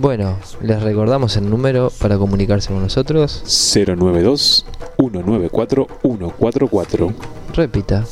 Bueno, les recordamos el número para comunicarse con nosotros. 092-194-144. Repita.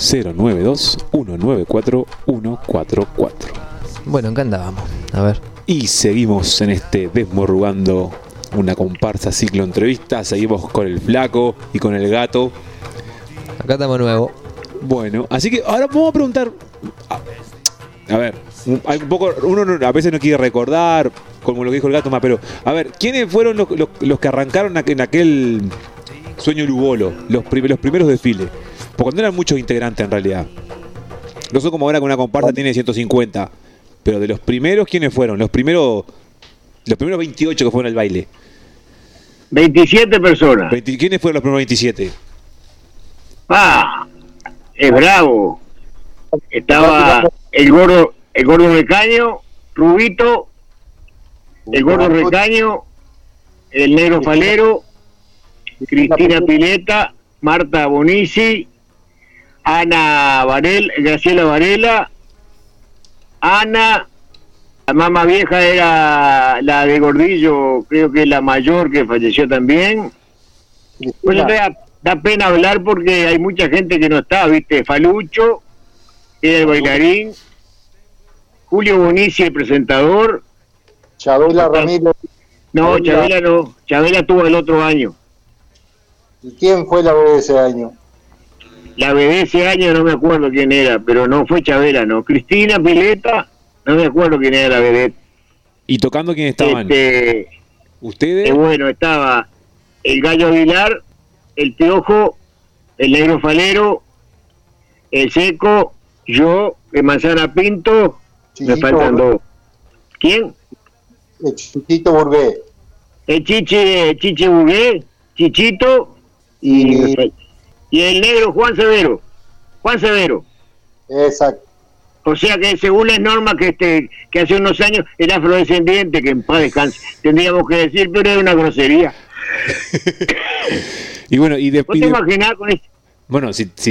092-194-144. Bueno, ¿en qué andábamos? A ver. Y seguimos en este Desmorrugando una comparsa ciclo entrevista. Seguimos con el Flaco y con el Gato. Acá estamos nuevo. Bueno, así que ahora vamos a preguntar. A ver, hay un poco, uno a veces no quiere recordar, como lo que dijo el Gato más, pero a ver, ¿quiénes fueron los que arrancaron en aquel Sueño Lugolo, los primeros desfiles? Porque no eran muchos integrantes en realidad. No son como ahora que una comparsa tiene 150. Pero de los primeros, ¿quiénes fueron? Los primeros 28 que fueron al baile. 27 personas. ¿Quiénes fueron los primeros 27? Es bravo. Estaba el gordo Recaño, Rubito, el gordo Recaño, el negro Falero, Cristina Pileta, Marta Bonici, Ana Varela, Graciela Varela, Ana, la más vieja era la de Gordillo, creo que es la mayor que falleció también. Pues da pena hablar porque hay mucha gente que no está, ¿viste? Falucho, era el bailarín, Julio Bonici, el presentador. Chabela Ramírez. No, Chabela tuvo el otro año. ¿Y quién fue la bebé ese año? La bebé ese año no me acuerdo quién era, pero no fue Chabela, no. Cristina Pileta, no me acuerdo quién era la bebé. ¿Y tocando quién estaban? ¿Ustedes? Bueno, estaba el Gallo Aguilar, el Piojo, el Negro Falero, el Seco, yo, el Manzana Pinto, Chichito, me faltan dos. ¿Quién? El Chichito Burgué. El Chiche Burgué, Chichito y el negro Juan Severo. Exacto. O sea que según las normas que hace unos años era afrodescendiente, que en paz descanse, tendríamos que decir, pero era una grosería. Y bueno, ¿Vos te imaginás con ese? Bueno,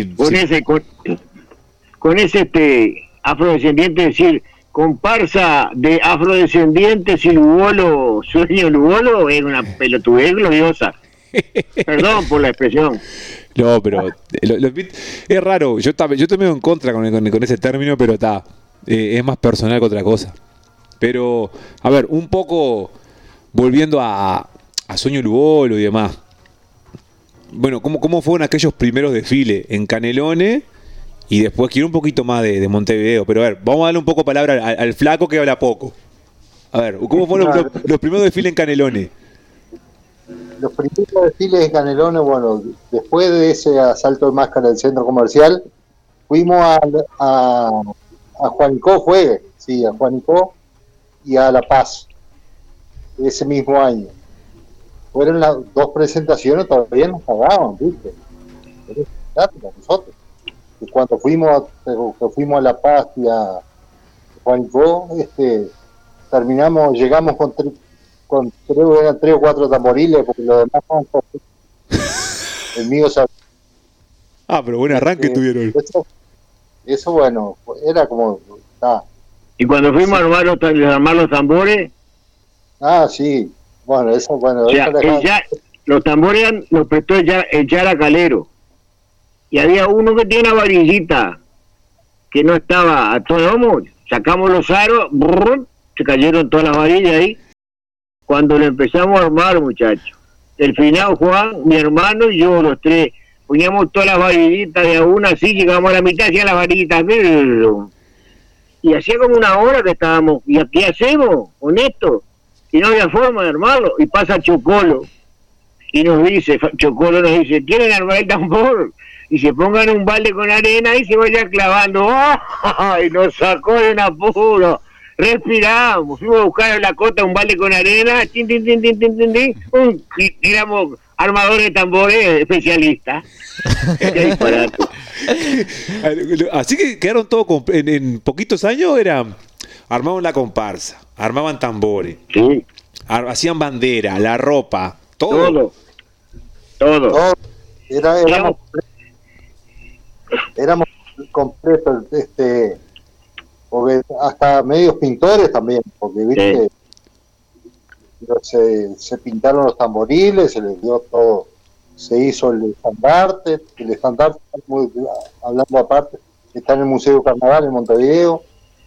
con ese afrodescendiente, decir comparsa de afrodescendientes y Lugolo, Sueño Lugolo, es una pelotudez gloriosa. Perdón por la expresión. No, pero es raro. Yo estoy medio en contra con ese término, pero es más personal que otra cosa. Pero, a ver, un poco volviendo a Sueño Lugolo y demás. Bueno, ¿cómo fueron aquellos primeros desfiles en Canelones? Y después quiero un poquito más de Montevideo. Pero a ver, vamos a darle un poco palabra al Flaco que habla poco. A ver, ¿cómo fueron los primeros desfiles en Canelones? Los primeros desfiles en Canelones, bueno, después de ese asalto de máscara del centro comercial, fuimos a Juanico, a Juanico y a La Paz, ese mismo año. Fueron las dos presentaciones, todavía nos pagaban, ¿viste? Pero para nosotros. Y cuando fuimos a La Paz y a Juanico, llegamos con eran 3 o 4 tamboriles, porque los demás no. El mío sabía. Pero buen arranque tuvieron. Eso bueno, era como. Y cuando fuimos a armar los tambores. Sí. Bueno, eso, bueno. O sea, los tambores los prestó el Yara Calero. Y había uno que tiene una varillita que no estaba a todo homo. Sacamos los aros, se cayeron todas las varillas ahí. Cuando lo empezamos a armar, muchachos, el finado Juan, mi hermano y yo, los tres, poníamos todas las varillitas de a una, así, llegamos a la mitad, hacía las varillitas, y hacía como una hora que estábamos, ¿y qué hacemos con esto? Y no había forma de armarlo, y pasa Chocolo, y Chocolo nos dice, ¿quieren armar el tambor? Y se pongan un balde con arena y se vayan clavando, y nos sacó de un apuro. Respiramos, fuimos a buscar en la cota un balde con arena, y éramos armadores de tambores especialistas. Qué disparate. Así que quedaron todos en poquitos años, armaban la comparsa, armaban tambores, sí. Hacían bandera, la ropa, todo. Éramos completos, porque hasta medios pintores también, porque viste, pero se pintaron los tamboriles, se les dio todo, se hizo el estandarte, hablando aparte, está en el Museo Carnaval en Montevideo.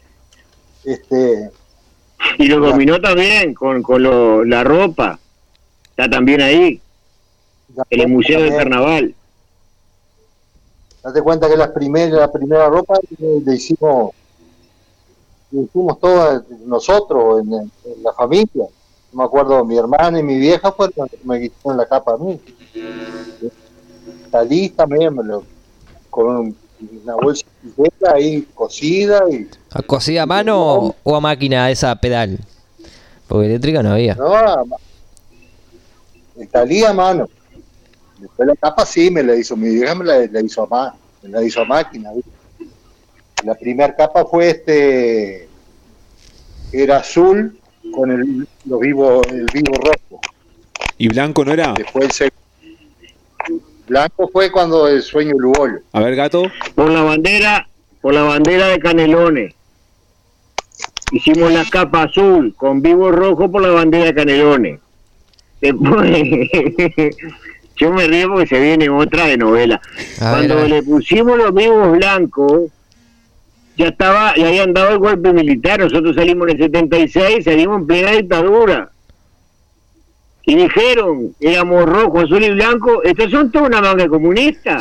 Y lo dominó también con la ropa, está también ahí, en el Museo del Carnaval. Date cuenta que la primera ropa le hicimos todas nosotros, en la familia. No me acuerdo, mi hermana y mi vieja fueron las que me quitaron la capa a mí. Salí también, con una bolsa de ahí cosida. ¿Cosida a mano o a máquina esa pedal? Porque eléctrica no había. No, salí a mano. Después la capa sí me la hizo, mi vieja me la hizo a máquina. ¿Viste? La primera capa fue era azul con el vivo rojo. ¿Y blanco no era? Después blanco fue cuando el sueño Lugolo. A ver, Gato. Por la bandera de Canelones. Hicimos la capa azul con vivo rojo por la bandera de Canelones. Después, yo me río porque se viene otra de novela. Cuando le pusimos los vivos blancos, ya habían dado el golpe militar. Nosotros salimos en el 76, salimos en plena dictadura. Y dijeron, éramos rojo, azul y blanco, estos son toda una manga comunista.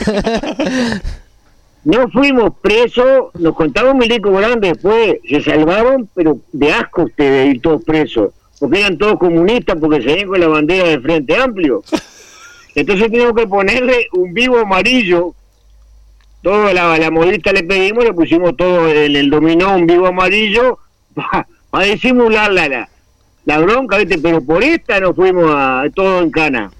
No fuimos presos, nos contaba un milico grande después, se salvaron, pero de asco ustedes ir todos presos, porque eran todos comunistas, porque se venían con la bandera del Frente Amplio. Entonces teníamos que ponerle un vivo amarillo, toda la modista le pedimos, le pusimos todo en el dominó un vivo amarillo, para disimular la bronca, ¿viste? Pero por esta nos fuimos a todo en cana.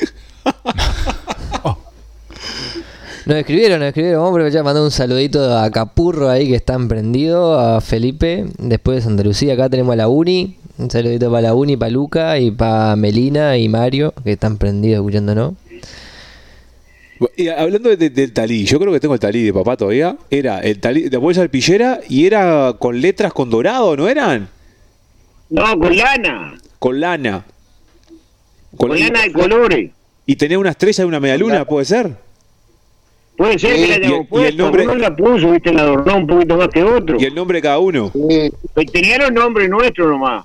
Nos escribieron, vamos a aprovechar, mandar un saludito a Capurro ahí que está emprendido, a Felipe, después de Santa Lucía, acá tenemos a la Uni, un saludito para la Uni, para Luca y para Melina y Mario, que están prendidos escuchándonos. Y hablando del talí, yo creo que tengo el talí de papá todavía, era el talí de bolsa alpillera y era con letras con dorado, ¿no eran? No, con lana. Con lana. Con lana de colores. Y tenía una estrella y una media luna, ¿puede ser? Puede ser que la hayamos puesto, y el nombre, uno la puso, viste, la adornó un poquito más que otro. Y el nombre de cada uno. Tenía los nombres nuestros nomás.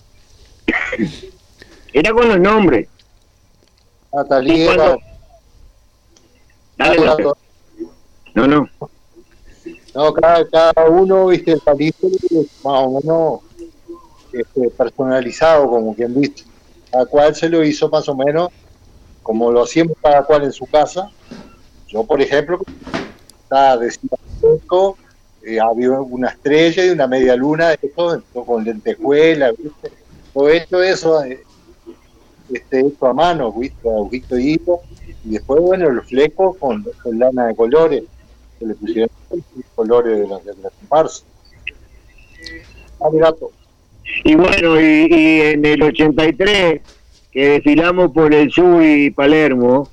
Era con los nombres. Talí era... Dale, no. No, cada uno, viste, el talí más o menos personalizado, como quien dice. Cada cual se lo hizo más o menos como lo hacíamos cada cual en su casa. Yo, por ejemplo, estaba de cinco, había una estrella y una media luna, esto con lentejuela, ¿viste? Todo eso hecho a mano, ¿viste? Ojito y hilo. Y después, bueno, los flecos con lana de colores, que le pusieron colores de la comparsa. Gato. Y bueno, y en el 83, que desfilamos por el sur y Palermo,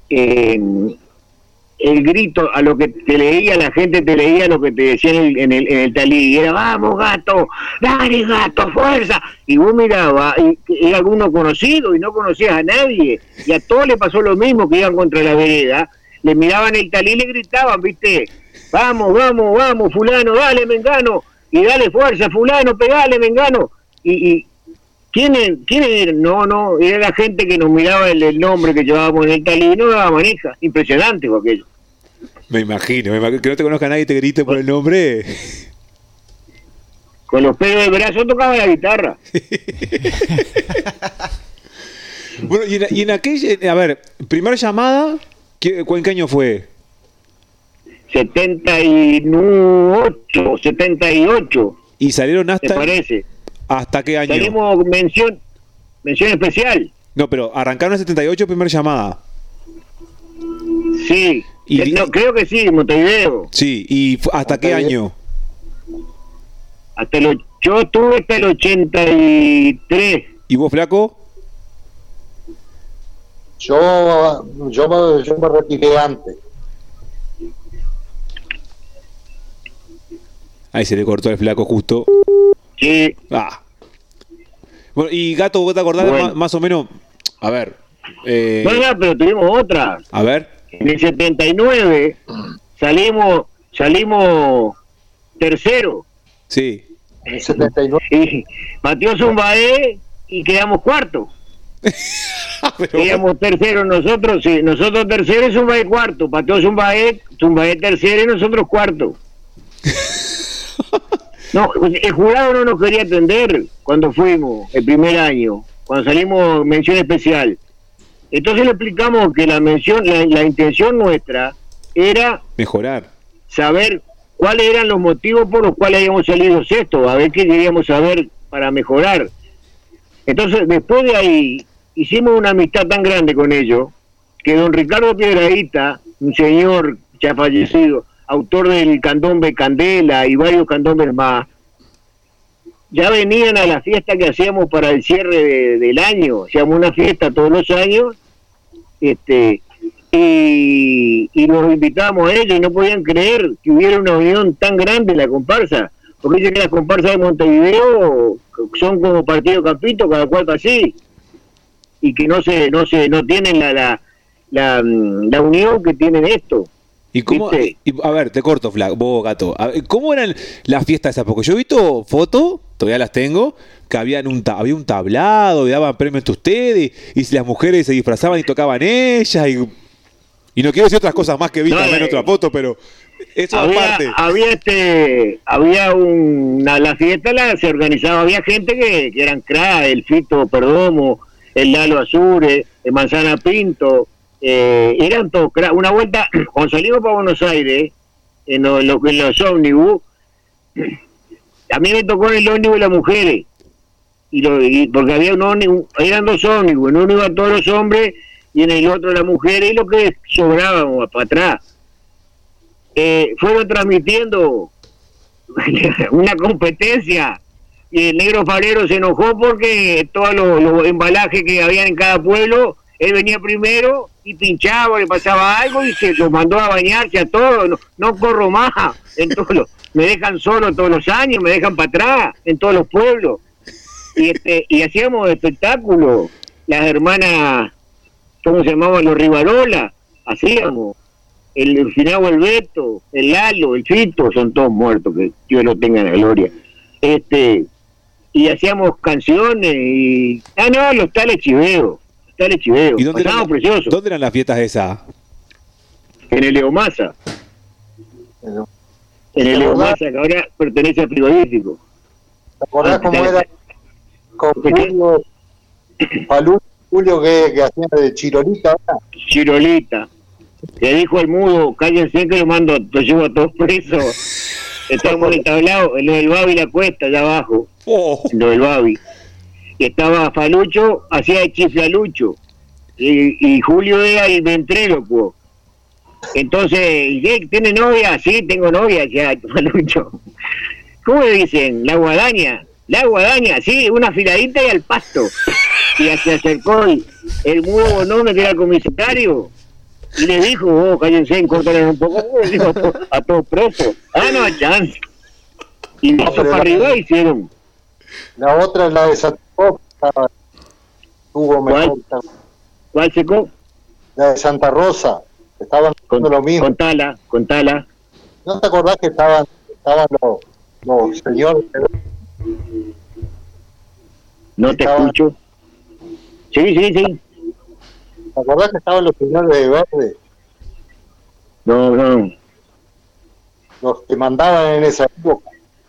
el grito, a lo que te leía, la gente te leía lo que te decían en el talí, y era, vamos gato, dale gato, fuerza, y vos mirabas, y era alguno conocido, y no conocías a nadie, y a todos les pasó lo mismo, que iban contra la vereda, le miraban el talí y le gritaban, viste, vamos, fulano, dale, mengano, y dale fuerza, fulano, pegale, mengano, y ¿quién era? No, era la gente que nos miraba el nombre que llevábamos en el talí, y no daba manija, impresionante fue aquello. Me imagino, que no te conozca nadie y te grite por el nombre. Con los pelos del brazo tocaba la guitarra. Bueno, y en aquella, a ver, primera llamada, ¿en qué año fue? 78. ¿Y salieron hasta? ¿Te parece? ¿Hasta qué año? Salimos mención especial. No, pero arrancaron en 78 primera llamada. Sí. No, creo que sí, Montevideo. Sí, ¿y hasta qué año? Yo estuve hasta el 83. ¿Y vos, flaco? Yo me retiré antes. Ahí se le cortó el flaco justo. Sí. Bueno, y Gato, ¿vos te acordás Bueno. más o menos? A ver. No, pero tuvimos otra. A ver. En el 79 salimos tercero. Sí. En el 79. Y batió Zumbaé y quedamos cuarto. Pero Quedamos tercero nosotros, sí. Nosotros tercero y Zumbaé cuarto. Pateó Zumbaé tercero y nosotros cuarto. No, el jurado no nos quería atender cuando fuimos el primer año, cuando salimos mención especial. Entonces le explicamos que la intención nuestra era mejorar. saber cuáles eran los motivos por los cuales habíamos salido sexto, a ver qué queríamos saber para mejorar. Entonces, después de ahí, hicimos una amistad tan grande con ellos, que don Ricardo Piedradita, un señor ya fallecido, autor del candombe Candela y varios candombes más, ya venían a la fiesta que hacíamos para el cierre del año. Hacíamos una fiesta todos los años, y nos invitamos a ellos, y no podían creer que hubiera una unión tan grande en la comparsa, porque dicen que las comparsas de Montevideo son como partido campito, cada cual así, y que no tienen la unión que tienen esto. ¿Y cómo? A ver, te corto, vos, Gato. ¿Cómo eran las fiestas esas? Porque yo he visto fotos, todavía las tengo, que había un tablado, y daban premios a ustedes, y si las mujeres se disfrazaban y tocaban ellas, y no quiero decir otras cosas más que vi también en otra foto, pero eso aparte. La fiesta se organizaba, había gente que eran crack, el Fito Perdomo, el Lalo Azure, el Manzana Pinto, eran todos crack. Una vuelta, cuando salimos para Buenos Aires, en los ómnibus, a mí me tocó en el ómnibus las mujeres, porque había un ómnibus, eran dos ómnibus, en uno iban todos los hombres y en el otro las mujeres, y lo que sobrábamos para atrás. Fueron transmitiendo una competencia, y el negro Farero se enojó porque todos los embalajes que había en cada pueblo, él venía primero y pinchaba, le pasaba algo y se los mandó a bañarse a todos. No corro más me dejan solo todos los años, me dejan para atrás en todos los pueblos, y hacíamos espectáculos. Las hermanas, ¿cómo se llamaban? Los Rivarola, hacíamos el finado, el Beto, el Lalo, el Fito, son todos muertos, que Dios lo tenga en la gloria. Y hacíamos canciones los tales chiveos. ¿Y dónde preciosos. ¿Dónde eran las fiestas esas? En el Eomasa. En el Eomasa, que ahora pertenece al frigorífico. ¿Te acordás cómo era con Julio que hacía de Chirolita? Chirolita. Le dijo al mudo, cállense que lo llevo a todos presos. Estábamos en el tablado, en lo del Babi la cuesta, allá abajo. En lo del Babi. Y estaba Falucho, hacía de chiflalucho. Y Julio era el ventrílocuo. Entonces, ¿tiene novia? Sí, tengo novia, decía Falucho. ¿Cómo le dicen? La guadaña, sí, una afiladita y al pasto. Y se acercó el mudo Bonome, que era el comisario, y le dijo, cállense, córtale un poco, le dijo a todos presos. No hay chance. Y de eso para arriba hicieron. La otra es la de Santa Rosa. ¿Cuál secó? La de Santa Rosa. Estaban haciendo lo mismo. Contala. ¿No te acordás que estaban los señores? No te escucho. Sí. ¿Te acordás que estaban los señores de verde? No. Los que mandaban en esa época.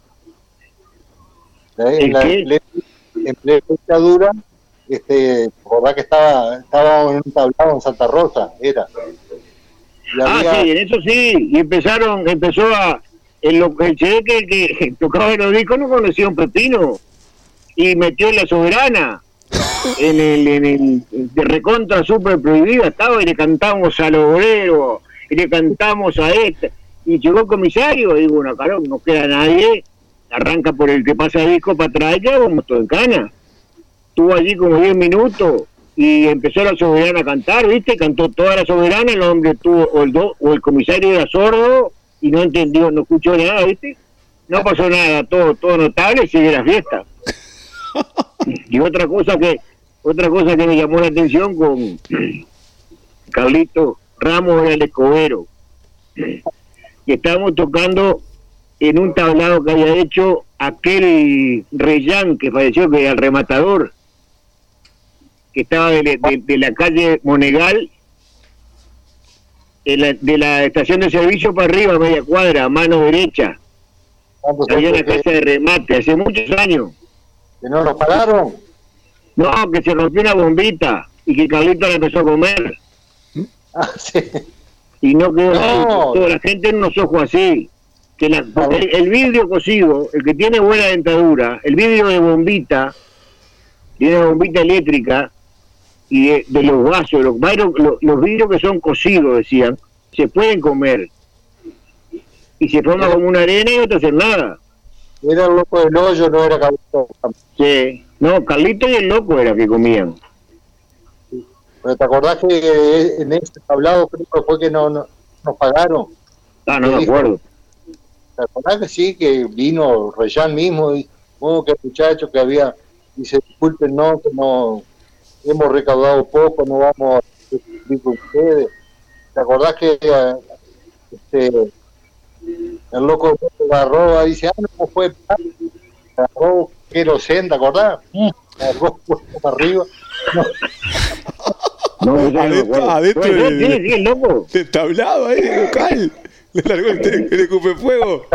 En la dictadura, ¿te acordás que estaba en un tablado en Santa Rosa? Sí, en eso sí. Y empezó el cheque que tocaba los discos, no conocía un pepino, y metió en La Soberana. En el de recontra super prohibida estaba, y le cantamos a los obreros, y le cantamos a y llegó el comisario, y digo, bueno, carón, no queda nadie, arranca por el que pasa disco para atrás, ya vamos todo en cana. Estuvo allí como 10 minutos y empezó La Soberana a cantar, ¿viste? Cantó toda La Soberana, el hombre tuvo, o el comisario era sordo y no entendió, no escuchó nada, ¿viste? No pasó nada, todo notable, sigue la fiesta. Y otra cosa que me llamó la atención con Carlito Ramos era el escobero. Y estábamos tocando en un tablado que había hecho aquel Reyán que falleció, que era el rematador, que estaba de la calle Monegal, de la estación de servicio para arriba, media cuadra, a mano derecha. Había una casa de remate, hace muchos años. ¿Que no nos pagaron? No, que se rompió una bombita y que Carlito la empezó a comer. Ah, sí. Y no quedó No. toda la gente en unos ojos así. Que el vidrio cocido, el que tiene buena dentadura, el vidrio de bombita, tiene bombita eléctrica, y de los vasos, los vidrios que son cocidos, decían, se pueden comer. Y se forma como una arena y no te hacen nada. Era el loco del hoyo, no era Carlito. Sí. No, Carlito y el loco era que comían. Pero ¿te acordás que en ese tablado creo que fue que no nos pagaron? Ah, no me acuerdo. ¿Te acordás que sí, que vino Reyán mismo y que el muchacho que había, dice, disculpen, no, que no hemos recaudado poco, no vamos a discutir con ustedes? ¿Te acordás que el loco agarró, dice, no fue, agarró querosén, ¿te acordás? Agarró para arriba. No, adentro sí, el loco. del tablado ahí, del local. Le largó el escupefuego.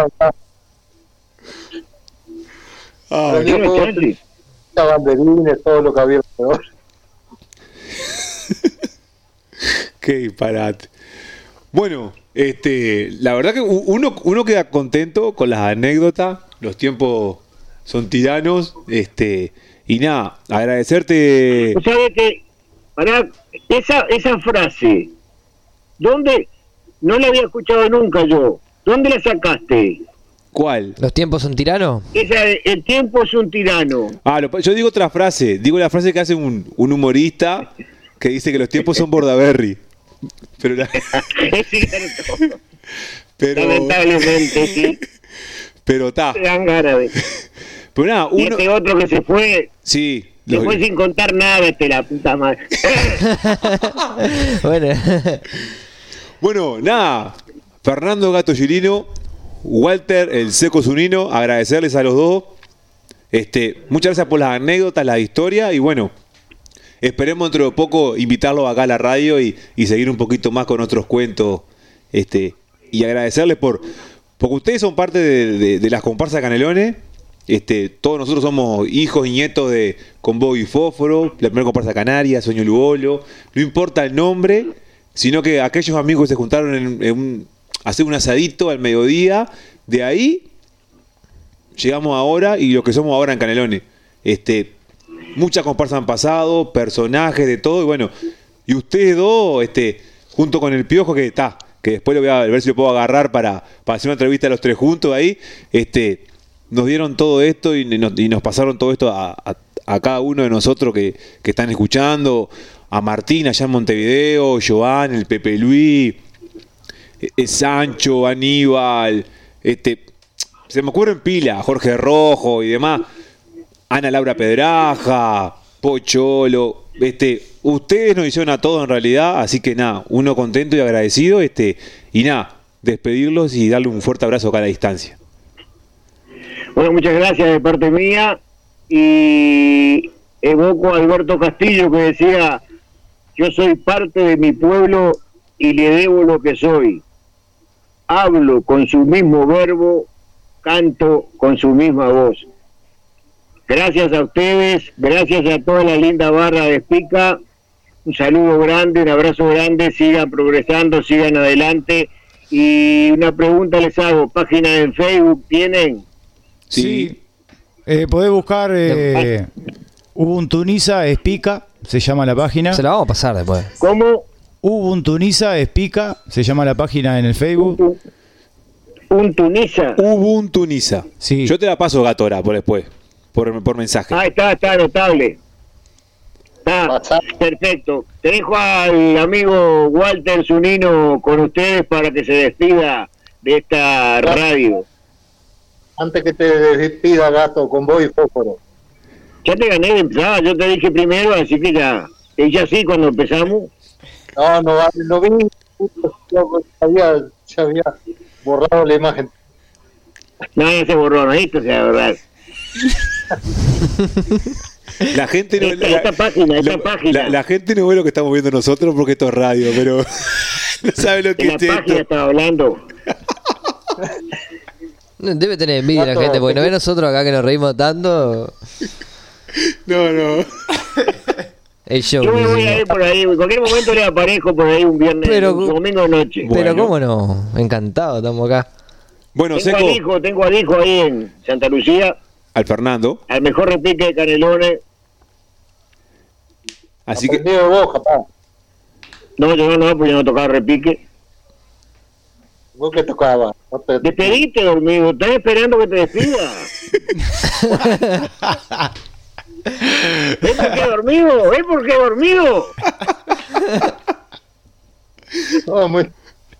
Ah, Banderines, todo lo que había alrededor. qué disparate. Bueno, la verdad que uno queda contento con las anécdotas. Los tiempos son tiranos. Y nada, agradecerte. ¿Tú sabes que para esa frase, ¿dónde? No la había escuchado nunca yo. ¿Dónde la sacaste? ¿Cuál? ¿Los tiempos son tiranos? El tiempo es un tirano. Yo digo otra frase. Digo la frase que hace un humorista que dice que los tiempos son Bordaberry. Pero Es cierto. pero Lamentablemente, sí. Pero está. Te dan ganas de... Pero nada, Y este otro que se fue, sí. se fue sin contar nada, la puta madre. Bueno. Bueno, nada. Fernando Gato Girino, Walter el Seco Zunino, agradecerles a los dos. Muchas gracias por las anécdotas, las historias y bueno, esperemos dentro de poco invitarlos acá a la radio y seguir un poquito más con otros cuentos. Y agradecerles porque ustedes son parte de las comparsas Canelones. Todos nosotros somos hijos y nietos de Combo y Fósforo, la primera comparsa canaria, Sueño Lugolo. No importa el nombre, sino que aquellos amigos que se juntaron a hacer un asadito al mediodía, de ahí llegamos ahora y lo que somos ahora en Canelones. Muchas comparsas han pasado, personajes de todo, y bueno, y ustedes dos, junto con el Piojo, que después lo voy a ver si lo puedo agarrar para hacer una entrevista a los tres juntos ahí, nos dieron todo esto y nos pasaron todo esto a cada uno de nosotros que están escuchando, a Martín allá en Montevideo, Joan, el Pepe Luis, Sancho, Aníbal, se me ocurren pila, Jorge Rojo y demás, Ana Laura Pedraja, Pocholo, ustedes nos hicieron a todos en realidad, así que nada, uno contento y agradecido, y nada, despedirlos y darle un fuerte abrazo acá a la distancia. Bueno, muchas gracias de parte mía y evoco a Alberto Castillo que decía: yo soy parte de mi pueblo y le debo lo que soy. Hablo con su mismo verbo, canto con su misma voz. Gracias a ustedes, gracias a toda la linda barra de Espica. Un saludo grande, un abrazo grande, sigan progresando, sigan adelante. Y una pregunta les hago, ¿página en Facebook tienen? Sí. Podés buscar Ubuntuniza Espica, se llama la página. Se la vamos a pasar después. ¿Cómo? Ubuntuniza Espica, se llama la página en el Facebook. Ubuntuniza. Ubuntuniza. Sí. Yo te la paso, Gatora, por después, por mensaje. Ah, está notable. Está perfecto. Te dejo al amigo Walter Zunino con ustedes para que se despida de esta radio. Antes que te despida, Gato, con vos y Fósforo. Ya te gané de entrada, yo te dije primero, así que ya. Ella sí, cuando empezamos. No vi. Ya había borrado la imagen. No, ya se borró, no, esto se va a borrar. La gente no Esta página. La gente no ve lo que estamos viendo nosotros porque esto es radio, pero no sabe lo que En la es esto. página estaba hablando. Debe tener envidia la gente, porque no ve nosotros acá que nos reímos tanto. No. El show. Yo me voy a ir por ahí, en cualquier momento le aparezco por ahí un viernes, un domingo de noche. Pero Bueno. cómo no, encantado, estamos acá. Bueno, Tengo al hijo ahí en Santa Lucía, al Fernando. al mejor repique de Canelones. Así que Aprendido de vos, capaz. No, yo no, porque yo no tocaba repique. Vos que tocabas. No te- Despediste, dormido. ¿Estás esperando que te despida? ¿Ves por qué dormido? ¿Ves por qué dormido? No, muy...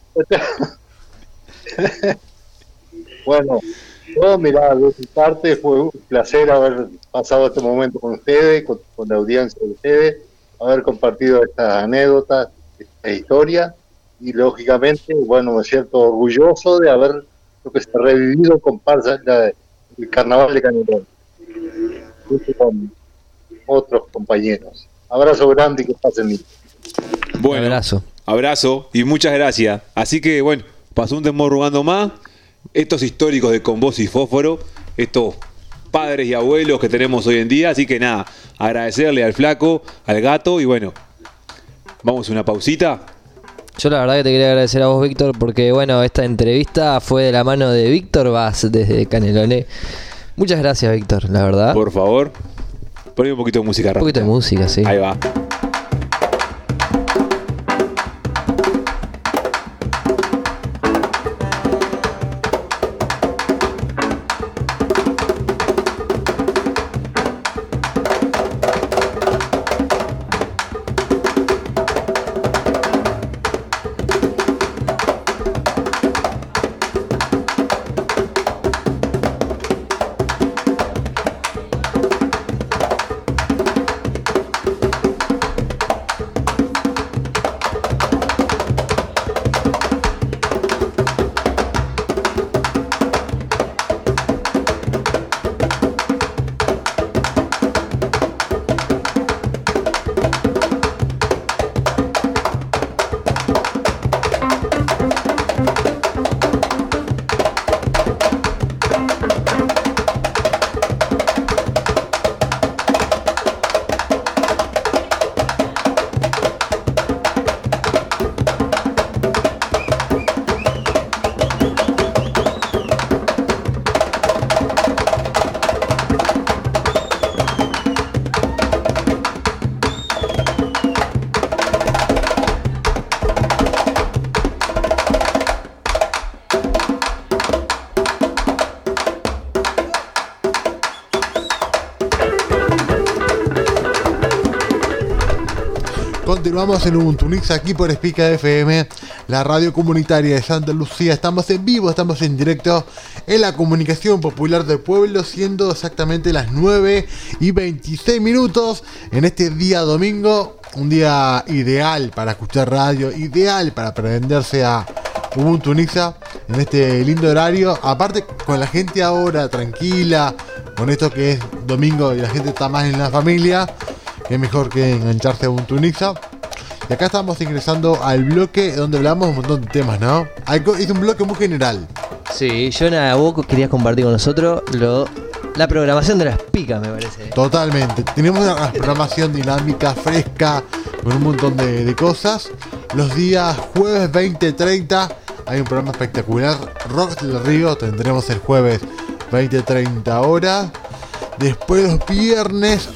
Bueno, yo, mirá, de mi parte fue un placer haber pasado este momento con ustedes, con la audiencia de ustedes, haber compartido estas anécdotas, esta historia, y lógicamente, bueno, me siento orgulloso de haber lo que se ha revivido en comparsa el carnaval de Canelón, junto con otros compañeros. Abrazo grande y que pasen bien. bueno, abrazo y muchas gracias. Así que bueno, pasó un desmorrugando más. Estos históricos de Con Voz y Fósforo, estos padres y abuelos que tenemos hoy en día. Así que nada, agradecerle al flaco, al gato y bueno, vamos a una pausita. Yo la verdad que te quería agradecer a vos, Víctor, porque bueno, esta entrevista fue de la mano de Víctor Vaz desde Canelones. Muchas gracias, Víctor, la verdad. Por favor, poné un poquito de música. Un poquito de música, sí. Ahí va. Continuamos en Ubuntu Unix aquí por Espica FM, la radio comunitaria de Santa Lucía. Estamos en vivo, estamos en directo en la comunicación popular del pueblo, siendo exactamente las 9:26 en este día domingo. Un día ideal para escuchar radio, ideal para prenderse a Ubuntu Unix en este lindo horario. Aparte, con la gente ahora tranquila, con esto que es domingo y la gente está más en la familia, que es mejor que engancharse a Ubuntu Unix. Y acá estamos ingresando al bloque donde hablamos un montón de temas, ¿no? Es un bloque muy general. Sí, Jonah, vos querías compartir con nosotros la programación de las picas, me parece. Totalmente. Tenemos una programación dinámica, fresca, con un montón de cosas. Los días jueves 20:30 hay un programa espectacular. Rock del Río tendremos el jueves 20:30 horas. Después los viernes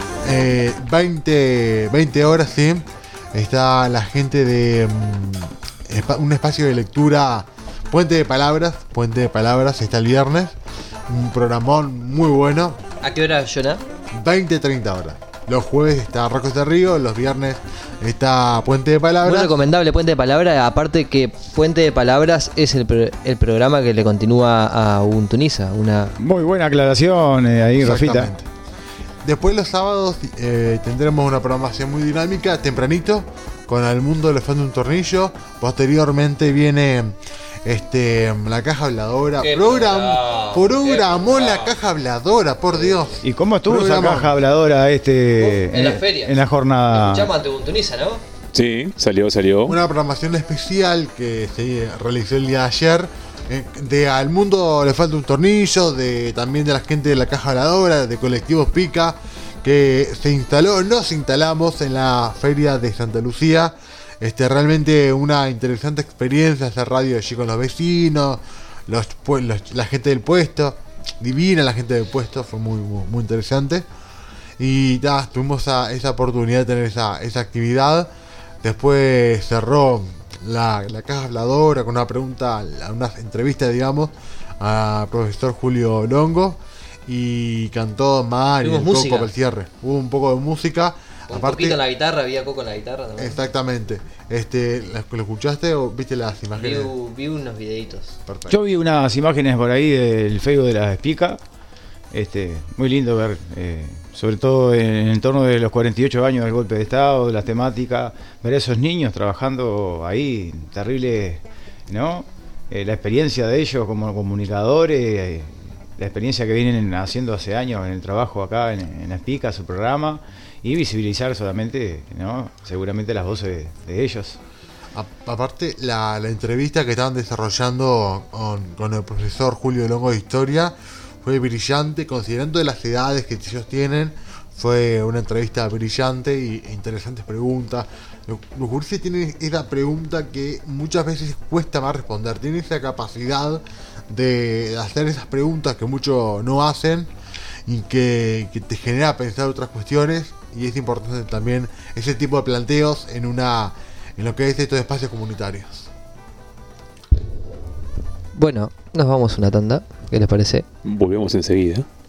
20 horas, sí. Está la gente de un espacio de lectura, Puente de Palabras, está el viernes. Un programón muy bueno. ¿A qué hora, Jonah? 20-30 horas. Los jueves está Rocos de Río, los viernes está Puente de Palabras. Muy recomendable Puente de Palabras, aparte que Puente de Palabras es el programa que le continúa a Ubuntu Unix, una... Muy buena aclaración ahí, Rafita. después los sábados tendremos una programación muy dinámica, tempranito, con El Mundo Elefante un Tornillo. Posteriormente viene la caja habladora. Programó la caja habladora, por Dios. ¿Y cómo estuvo esa caja habladora en la feria? En la jornada. Escuchamos ante Buntuniza, ¿no? Sí, salió. Una programación especial que se realizó el día de ayer. De Al Mundo le falta un tornillo, también de la gente de la caja habladora, de Colectivos Pica, que nos instalamos en la feria de Santa Lucía. Realmente una interesante experiencia hacer radio allí con los vecinos, la gente del puesto, divina la gente del puesto, fue muy, muy, muy interesante. Y tuvimos esa oportunidad de tener esa actividad. Después cerró la caja habladora con una entrevista, digamos, a profesor Julio Longo, y cantó Mario un poco para el cierre. Hubo un poco de música. Un poquito en la guitarra, había Coco en la guitarra también. Exactamente. ¿Lo escuchaste o viste las imágenes? Vi unos videitos. Perfecto. Yo vi unas imágenes por ahí del Facebook de las Pica. Muy lindo ver, sobre todo en el entorno de los 48 años del golpe de Estado, de las temáticas, ver a esos niños trabajando ahí, terrible, ¿no? La experiencia de ellos como comunicadores, la experiencia que vienen haciendo hace años en el trabajo acá en las Pica, su programa, y visibilizar solamente, ¿no? Seguramente las voces de ellos. Aparte, la entrevista que estaban desarrollando con el profesor Julio Longo de Historia fue brillante, considerando las edades que ellos tienen. Fue una entrevista brillante e interesantes preguntas. Los gurises tienen esa pregunta que muchas veces cuesta más responder. Tienen esa capacidad de hacer esas preguntas que muchos no hacen y que te genera pensar otras cuestiones. Y es importante también ese tipo de planteos en lo que es estos espacios comunitarios. Bueno, nos vamos a una tanda. ¿Qué les parece? Volvemos enseguida.